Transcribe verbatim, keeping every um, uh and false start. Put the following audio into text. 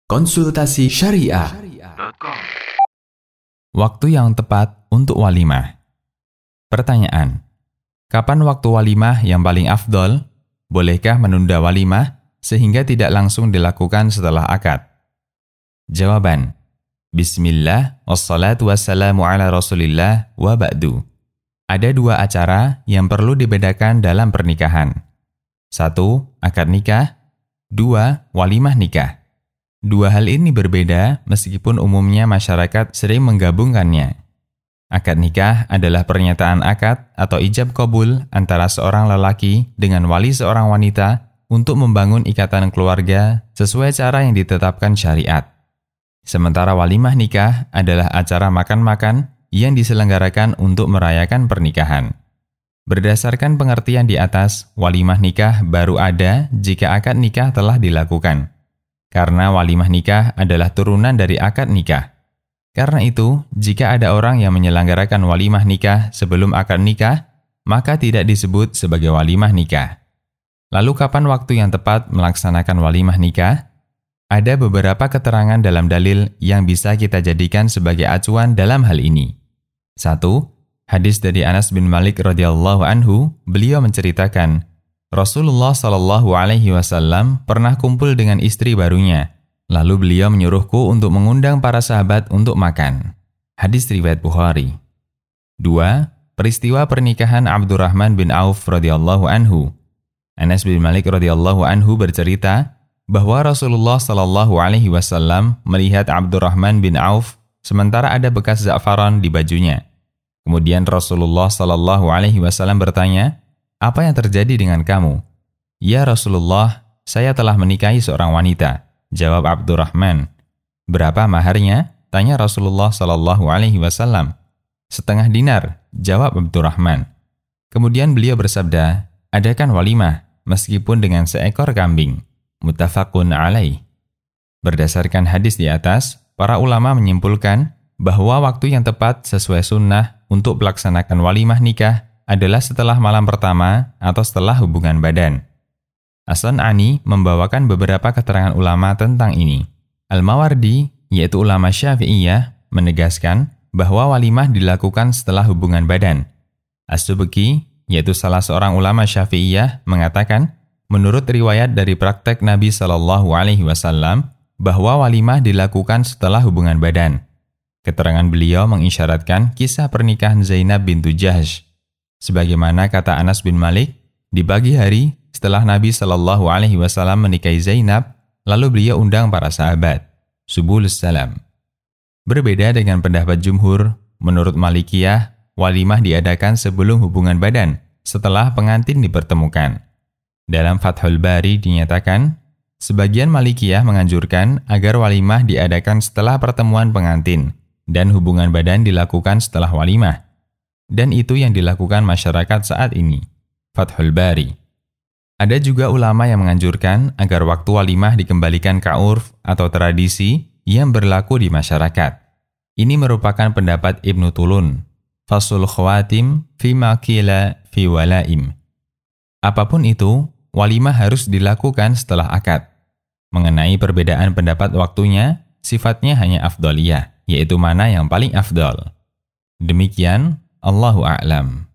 Konsultasi Syariah. Waktu yang tepat untuk walimah. Pertanyaan: kapan waktu walimah yang paling afdol? Bolehkah menunda walimah sehingga tidak langsung dilakukan setelah akad? Jawaban: Bismillah, wassalatu wassalamu ala rasulillah, wa ba'du. Ada dua acara yang perlu dibedakan dalam pernikahan. Satu, akad nikah. Dua, walimah nikah. Dua hal ini berbeda meskipun umumnya masyarakat sering menggabungkannya. Akad nikah adalah pernyataan akad atau ijab qabul antara seorang lelaki dengan wali seorang wanita untuk membangun ikatan keluarga sesuai cara yang ditetapkan syariat. Sementara walimah nikah adalah acara makan-makan yang diselenggarakan untuk merayakan pernikahan. Berdasarkan pengertian di atas, walimah nikah baru ada jika akad nikah telah dilakukan. Karena walimah nikah adalah turunan dari akad nikah. Karena itu, jika ada orang yang menyelenggarakan walimah nikah sebelum akad nikah, maka tidak disebut sebagai walimah nikah. Lalu kapan waktu yang tepat melaksanakan walimah nikah? Ada beberapa keterangan dalam dalil yang bisa kita jadikan sebagai acuan dalam hal ini. Satu, hadis dari Anas bin Malik radhiyallahu anhu, beliau menceritakan, Rasulullah shallallahu alaihi wasallam pernah kumpul dengan istri barunya. Lalu beliau menyuruhku untuk mengundang para sahabat untuk makan. Hadis riwayat Bukhari. Dua, peristiwa pernikahan Abdurrahman bin Auf radhiyallahu anhu. Anas bin Malik radhiyallahu anhu bercerita bahwa Rasulullah shallallahu alaihi wasallam melihat Abdurrahman bin Auf sementara ada bekas za'faran di bajunya. Kemudian Rasulullah shallallahu alaihi wasallam bertanya, "Apa yang terjadi dengan kamu?" "Ya Rasulullah, saya telah menikahi seorang wanita," jawab Abdurrahman. "Berapa maharnya?" tanya Rasulullah sallallahu alaihi wasallam. "Setengah dinar," jawab Abdurrahman. Kemudian beliau bersabda, "Adakan walimah meskipun dengan seekor kambing." Muttafaqun alaih. Berdasarkan hadis di atas, para ulama menyimpulkan bahwa waktu yang tepat sesuai sunnah untuk melaksanakan walimah nikah adalah setelah malam pertama atau setelah hubungan badan. As-San'ani membawakan beberapa keterangan ulama tentang ini. Al-Mawardi, yaitu ulama Syafi'iyah, menegaskan bahwa walimah dilakukan setelah hubungan badan. As-Subki, yaitu salah seorang ulama Syafi'iyah, mengatakan, menurut riwayat dari praktek Nabi shallallahu alaihi wasallam, bahwa walimah dilakukan setelah hubungan badan. Keterangan beliau mengisyaratkan kisah pernikahan Zainab bintu Jahsh. Sebagaimana kata Anas bin Malik, di pagi hari setelah Nabi shallallahu alaihi wasallam menikahi Zainab, lalu beliau undang para sahabat. Subulus salam. Berbeda dengan pendapat jumhur, menurut Malikiyah, walimah diadakan sebelum hubungan badan, setelah pengantin dipertemukan. Dalam Fathul Bari dinyatakan, sebagian Malikiyah menganjurkan agar walimah diadakan setelah pertemuan pengantin, dan hubungan badan dilakukan setelah walimah. Dan itu yang dilakukan masyarakat saat ini. Fathul Bari. Ada juga ulama yang menganjurkan agar waktu walimah dikembalikan ke urf atau tradisi yang berlaku di masyarakat. Ini merupakan pendapat Ibnu Tulun. Fasul khawatim fi maqila fi walaim. Apapun itu, walimah harus dilakukan setelah akad. Mengenai perbedaan pendapat waktunya, sifatnya hanya afdoliyah, yaitu mana yang paling afdol. Demikian, Allahu a'lam.